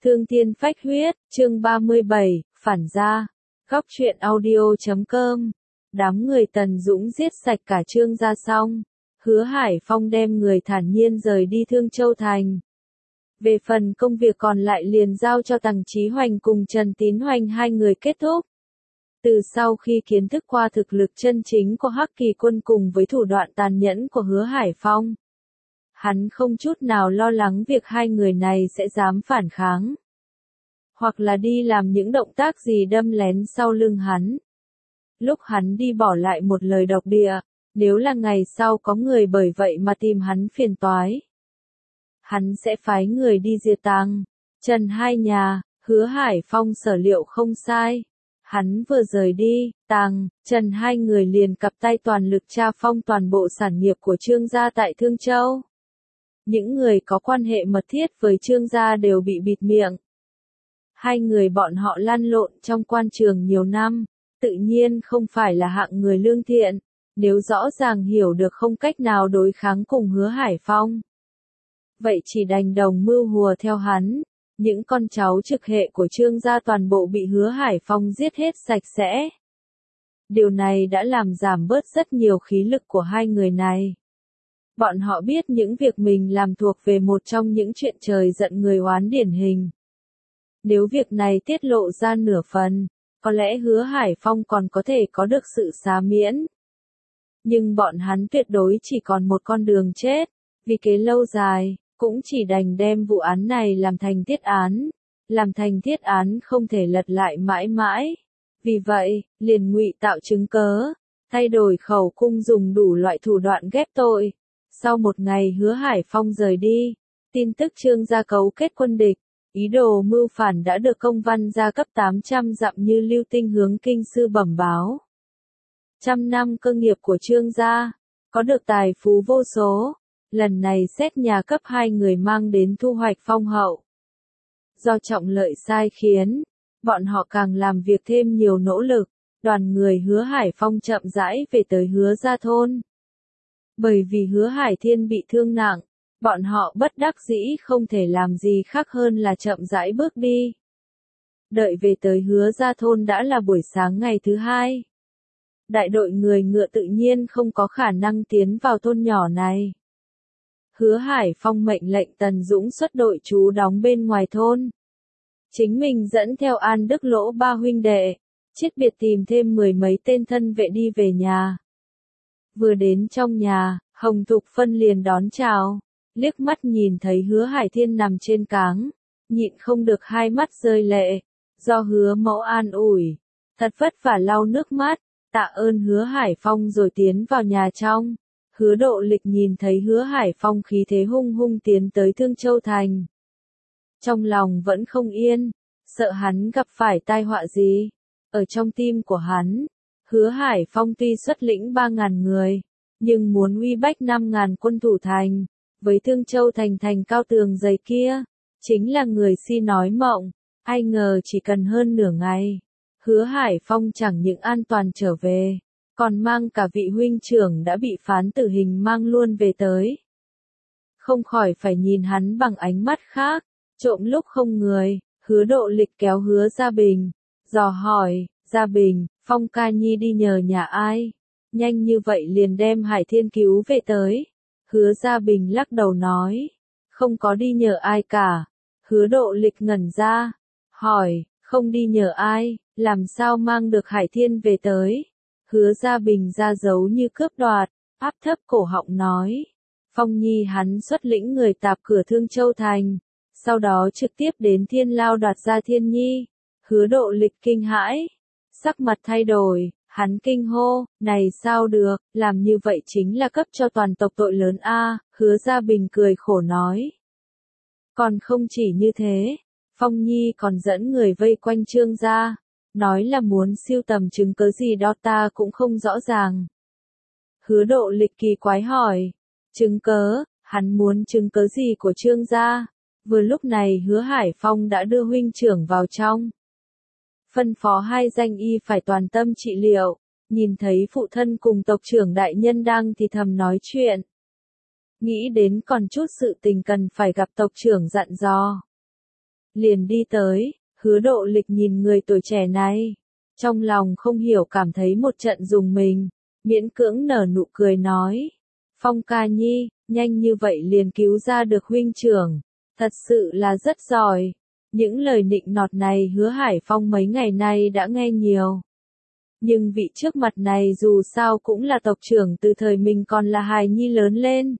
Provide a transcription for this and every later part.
Thương thiên phách huyết, chương 37, phản gia. Góc truyện audio.com. Đám người Tần Dũng giết sạch cả Trương gia xong. Hứa Hải Phong đem người thản nhiên rời đi Thương Châu Thành. Về phần công việc còn lại liền giao cho Tằng Chí Hoành cùng Trần Tín Hoành hai người kết thúc. Từ sau khi kiến thức qua thực lực chân chính của Hắc Kỳ Quân cùng với thủ đoạn tàn nhẫn của Hứa Hải Phong, hắn không chút nào lo lắng việc hai người này sẽ dám phản kháng, hoặc là đi làm những động tác gì đâm lén sau lưng hắn. Lúc hắn đi bỏ lại một lời độc địa, nếu là ngày sau có người bởi vậy mà tìm hắn phiền toái, hắn sẽ phái người đi diệt Tằng, Trần hai nhà. Hứa Hải Phong sở liệu không sai. Hắn vừa rời đi, Tằng, Trần hai người liền cặp tay toàn lực tra phong toàn bộ sản nghiệp của Trương gia tại Thương Châu. Những người có quan hệ mật thiết với Trương gia đều bị bịt miệng. Hai người bọn họ lăn lộn trong quan trường nhiều năm, tự nhiên không phải là hạng người lương thiện, nếu rõ ràng hiểu được không cách nào đối kháng cùng Hứa Hải Phong, vậy chỉ đành đồng mưu hùa theo hắn. Những con cháu trực hệ của Trương gia toàn bộ bị Hứa Hải Phong giết hết sạch sẽ. Điều này đã làm giảm bớt rất nhiều khí lực của hai người này. Bọn họ biết những việc mình làm thuộc về một trong những chuyện trời giận người oán điển hình. Nếu việc này tiết lộ ra nửa phần, có lẽ Hứa Hải Phong còn có thể có được sự xá miễn. Nhưng bọn hắn tuyệt đối chỉ còn một con đường chết, vì kế lâu dài, cũng chỉ đành đem vụ án này làm thành thiết án. Làm thành thiết án không thể lật lại mãi mãi. Vì vậy, liền ngụy tạo chứng cớ, thay đổi khẩu cung dùng đủ loại thủ đoạn ghép tội. Sau một ngày Hứa Hải Phong rời đi, tin tức Trương gia cấu kết quân địch, ý đồ mưu phản đã được công văn gia cấp 800 dặm như lưu tinh hướng kinh sư bẩm báo. Trăm năm cơ nghiệp của Trương gia, có được tài phú vô số, lần này xét nhà cấp 2 người mang đến thu hoạch phong hậu. Do trọng lợi sai khiến, bọn họ càng làm việc thêm nhiều nỗ lực, đoàn người Hứa Hải Phong chậm rãi về tới Hứa gia thôn. Bởi vì Hứa Hải Thiên bị thương nặng, bọn họ bất đắc dĩ không thể làm gì khác hơn là chậm rãi bước đi. Đợi về tới Hứa gia thôn đã là buổi sáng ngày thứ hai. Đại đội người ngựa tự nhiên không có khả năng tiến vào thôn nhỏ này. Hứa Hải Phong mệnh lệnh Tần Dũng xuất đội trú đóng bên ngoài thôn. Chính mình dẫn theo An Đức Lỗ ba huynh đệ, chiết biệt tìm thêm 10 mấy tên thân vệ đi về nhà. Vừa đến trong nhà, Hồng Thục Phân liền đón chào, liếc mắt nhìn thấy Hứa Hải Thiên nằm trên cáng, nhịn không được hai mắt rơi lệ, do Hứa mẫu an ủi, thật vất vả lau nước mắt, tạ ơn Hứa Hải Phong rồi tiến vào nhà trong. Hứa Độ Lịch nhìn thấy Hứa Hải Phong khí thế hung hung tiến tới Thương Châu Thành. Trong lòng vẫn không yên, sợ hắn gặp phải tai họa gì. Ở trong tim của hắn, Hứa Hải Phong tuy xuất lĩnh 3.000 người, nhưng muốn uy bách 5.000 quân thủ thành, với Thương Châu Thành thành cao tường dày kia, chính là người si nói mộng. Ai ngờ chỉ cần hơn nửa ngày, Hứa Hải Phong chẳng những an toàn trở về, còn mang cả vị huynh trưởng đã bị phán tử hình mang luôn về tới. Không khỏi phải nhìn hắn bằng ánh mắt khác, trộm lúc không người. Hứa Độ Lịch kéo Hứa Gia Bình, dò hỏi, Gia Bình, Phong ca nhi đi nhờ nhà ai? Nhanh như vậy liền đem Hải Thiên cứu về tới. Hứa Gia Bình lắc đầu nói, không có đi nhờ ai cả. Hứa Độ Lịch ngẩn ra, hỏi, không đi nhờ ai, làm sao mang được Hải Thiên về tới? Hứa Gia Bình ra dấu như cướp đoạt, áp thấp cổ họng nói, Phong nhi hắn xuất lĩnh người tạp cửa Thương Châu Thành, sau đó trực tiếp đến Thiên Lao đoạt ra Thiên Nhi. Hứa Độ Lịch kinh hãi, sắc mặt thay đổi, hắn kinh hô, này sao được, làm như vậy chính là cấp cho toàn tộc tội lớn a. Hứa Gia Bình cười khổ nói, còn không chỉ như thế, Phong nhi còn dẫn người vây quanh Trương gia, nói là muốn siêu tầm chứng cớ gì đó ta cũng không rõ ràng. Hứa Độ Lịch kỳ quái hỏi, chứng cớ, hắn muốn chứng cớ gì của Trương gia? Vừa lúc này Hứa Hải Phong đã đưa huynh trưởng vào trong. Phân phó hai danh y phải toàn tâm trị liệu, nhìn thấy phụ thân cùng tộc trưởng đại nhân đang thì thầm nói chuyện. Nghĩ đến còn chút sự tình cần phải gặp tộc trưởng dặn dò. liền đi tới. Hứa Độ Lịch nhìn người tuổi trẻ này, trong lòng không hiểu cảm thấy một trận rùng mình, miễn cưỡng nở nụ cười nói. Phong ca nhi, nhanh như vậy liền cứu ra được huynh trưởng, thật sự là rất giỏi. Những lời nịnh nọt này Hứa Hải Phong mấy ngày nay đã nghe nhiều. Nhưng vị trước mặt này dù sao cũng là tộc trưởng từ thời mình còn là hài nhi lớn lên.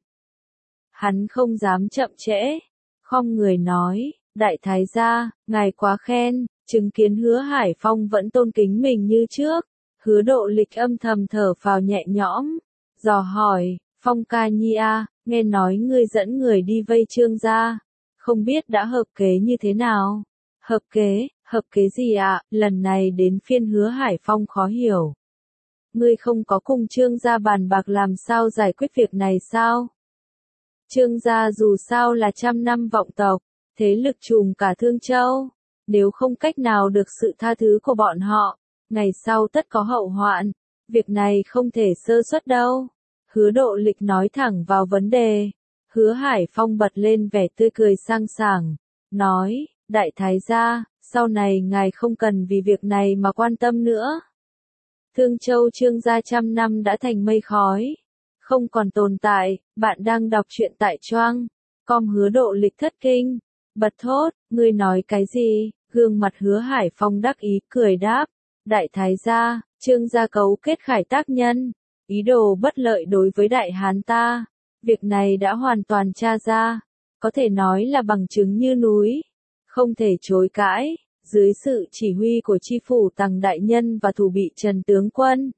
Hắn không dám chậm trễ, khom người nói, đại thái gia, ngài quá khen, chứng kiến Hứa Hải Phong vẫn tôn kính mình như trước. Hứa Độ Lịch âm thầm thở phào nhẹ nhõm, dò hỏi, Phong ca nhi a, nghe nói ngươi dẫn người đi vây Trương gia, không biết đã hợp kế như thế nào? Hợp kế gì ạ? Lần này đến phiên Hứa Hải Phong khó hiểu. Ngươi không có cùng Trương gia bàn bạc làm sao giải quyết việc này sao? Trương gia dù sao là trăm năm vọng tộc, thế lực trùm cả Thương Châu, nếu không cách nào được sự tha thứ của bọn họ, ngày sau tất có hậu hoạn, việc này không thể sơ suất đâu. Hứa Độ Lịch nói thẳng vào vấn đề. Hứa Hải Phong bật lên vẻ tươi cười sang sảng, nói, đại thái gia, sau này ngài không cần vì việc này mà quan tâm nữa. Thương Châu Trương gia trăm năm đã thành mây khói, không còn tồn tại. Bạn đang đọc truyện tại Choang com. Hứa Độ Lịch thất kinh, bật thốt, ngươi nói cái gì? Gương mặt Hứa Hải Phong đắc ý cười đáp, đại thái gia, Trương gia cấu kết khải tác nhân, ý đồ bất lợi đối với đại hán ta. Việc này đã hoàn toàn tra ra, có thể nói là bằng chứng như núi, không thể chối cãi. Dưới sự chỉ huy của chi phủ Tằng đại nhân và thủ bị Trần tướng quân,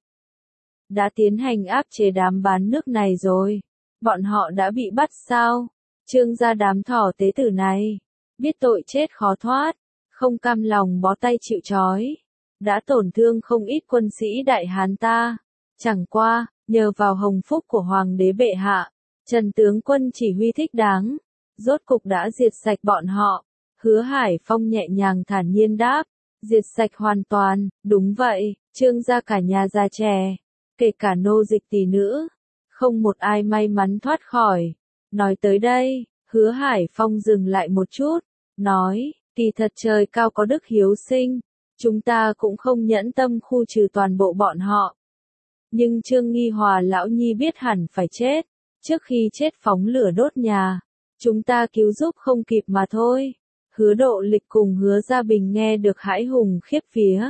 đã tiến hành áp chế đám bán nước này rồi. Bọn họ đã bị bắt sao? Trương gia đám thỏ tế tử này, biết tội chết khó thoát, không cam lòng bó tay chịu trói, đã tổn thương không ít quân sĩ đại hán ta. Chẳng qua, nhờ vào hồng phúc của hoàng đế bệ hạ, Trần tướng quân chỉ huy thích đáng, rốt cục đã diệt sạch bọn họ. Hứa Hải Phong nhẹ nhàng thản nhiên đáp, diệt sạch hoàn toàn, đúng vậy, Trương gia cả nhà già trẻ, kể cả nô dịch tỷ nữ, không một ai may mắn thoát khỏi. Nói tới đây, Hứa Hải Phong dừng lại một chút, nói, kỳ thật trời cao có đức hiếu sinh, chúng ta cũng không nhẫn tâm khu trừ toàn bộ bọn họ. Nhưng Trương Nghi Hòa lão nhi biết hẳn phải chết, trước khi chết phóng lửa đốt nhà, chúng ta cứu giúp không kịp mà thôi. Hứa Độ Lịch cùng Hứa Gia Bình nghe được hãi hùng khiếp vía.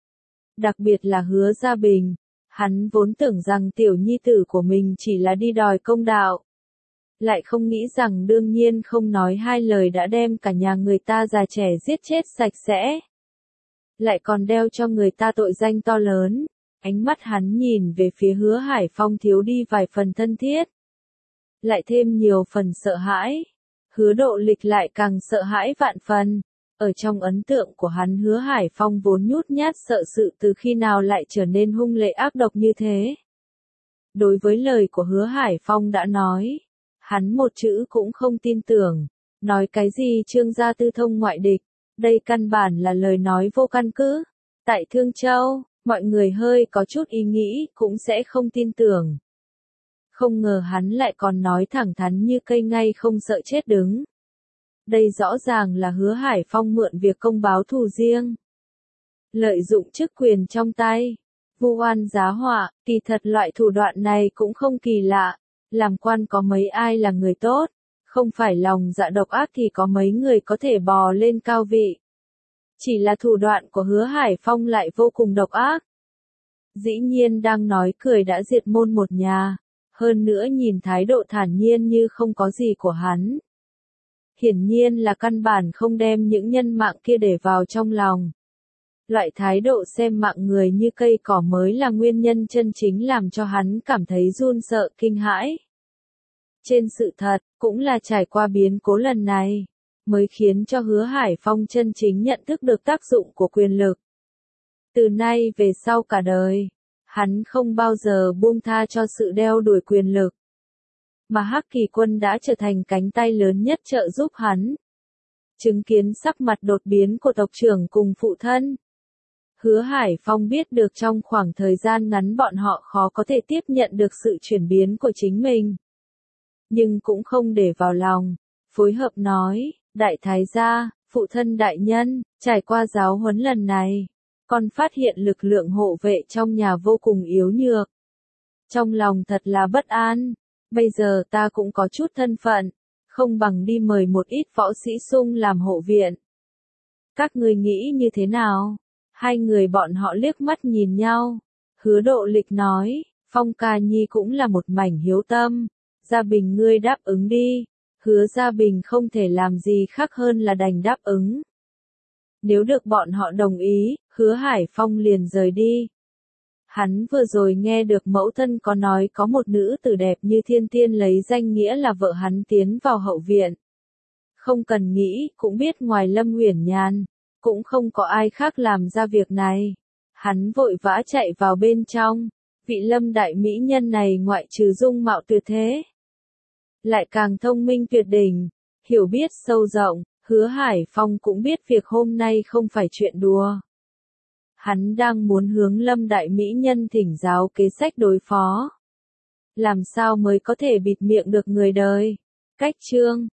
Đặc biệt là Hứa Gia Bình, hắn vốn tưởng rằng tiểu nhi tử của mình chỉ là đi đòi công đạo. Lại không nghĩ rằng đương nhiên không nói hai lời đã đem cả nhà người ta già trẻ giết chết sạch sẽ. Lại còn đeo cho người ta tội danh to lớn. Ánh mắt hắn nhìn về phía Hứa Hải Phong thiếu đi vài phần thân thiết, lại thêm nhiều phần sợ hãi. Hứa Độ Lịch lại càng sợ hãi vạn phần. Ở trong ấn tượng của hắn Hứa Hải Phong vốn nhút nhát sợ sự từ khi nào lại trở nên hung lệ ác độc như thế. Đối với lời của Hứa Hải Phong đã nói, hắn một chữ cũng không tin tưởng. Nói cái gì Trương gia tư thông ngoại địch, đây căn bản là lời nói vô căn cứ. Tại Thương Châu, mọi người hơi có chút ý nghĩ cũng sẽ không tin tưởng. Không ngờ hắn lại còn nói thẳng thắn như cây ngay không sợ chết đứng. Đây rõ ràng là Hứa Hải Phong mượn việc công báo thù riêng, lợi dụng chức quyền trong tay, vu oan giá họa. Kỳ thật loại thủ đoạn này cũng không kỳ lạ, làm quan có mấy ai là người tốt, không phải lòng dạ độc ác thì có mấy người có thể bò lên cao vị. Chỉ là thủ đoạn của Hứa Hải Phong lại vô cùng độc ác. Dĩ nhiên đang nói cười đã diệt môn một nhà, hơn nữa nhìn thái độ thản nhiên như không có gì của hắn. Hiển nhiên là căn bản không đem những nhân mạng kia để vào trong lòng. Loại thái độ xem mạng người như cây cỏ mới là nguyên nhân chân chính làm cho hắn cảm thấy run sợ kinh hãi. Trên sự thật, cũng là trải qua biến cố lần này, mới khiến cho Hứa Hải Phong chân chính nhận thức được tác dụng của quyền lực. Từ nay về sau cả đời, hắn không bao giờ buông tha cho sự đeo đuổi quyền lực. Mà Hắc Kỳ Quân đã trở thành cánh tay lớn nhất trợ giúp hắn. Chứng kiến sắc mặt đột biến của tộc trưởng cùng phụ thân, Hứa Hải Phong biết được trong khoảng thời gian ngắn bọn họ khó có thể tiếp nhận được sự chuyển biến của chính mình. Nhưng cũng không để vào lòng, phối hợp nói, đại thái gia, Phụ thân đại nhân, trải qua giáo huấn lần này, con phát hiện lực lượng hộ vệ trong nhà vô cùng yếu nhược. Trong lòng thật là bất an, bây giờ ta cũng có chút thân phận, không bằng đi mời một ít võ sĩ sung làm hộ viện. Các ngươi nghĩ như thế nào? Hai người bọn họ liếc mắt nhìn nhau. Hứa Độ Lịch nói, Phong ca nhi cũng là một mảnh hiếu tâm. Gia Bình ngươi đáp ứng đi. Hứa Gia Bình không thể làm gì khác hơn là đành đáp ứng. Nếu được bọn họ đồng ý, Hứa Hải Phong liền rời đi. Hắn vừa rồi nghe được mẫu thân có nói có một nữ tử đẹp như thiên tiên lấy danh nghĩa là vợ hắn tiến vào hậu viện. Không cần nghĩ, cũng biết ngoài Lâm Uyển Nhàn, cũng không có ai khác làm ra việc này. Hắn vội vã chạy vào bên trong, vị Lâm đại mỹ nhân này ngoại trừ dung mạo tuyệt thế, lại càng thông minh tuyệt đỉnh, hiểu biết sâu rộng, Hứa Hải Phong cũng biết việc hôm nay không phải chuyện đùa. Hắn đang muốn hướng Lâm đại mỹ nhân thỉnh giáo kế sách đối phó. Làm sao mới có thể bịt miệng được người đời? Cách chương